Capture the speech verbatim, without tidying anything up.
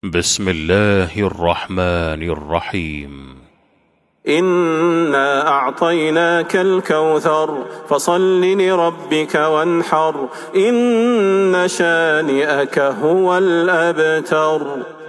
بسم الله الرحمن الرحيم. إنا أعطيناك الكوثر فصل لربك وانحر إن شانئك هو الأبتر.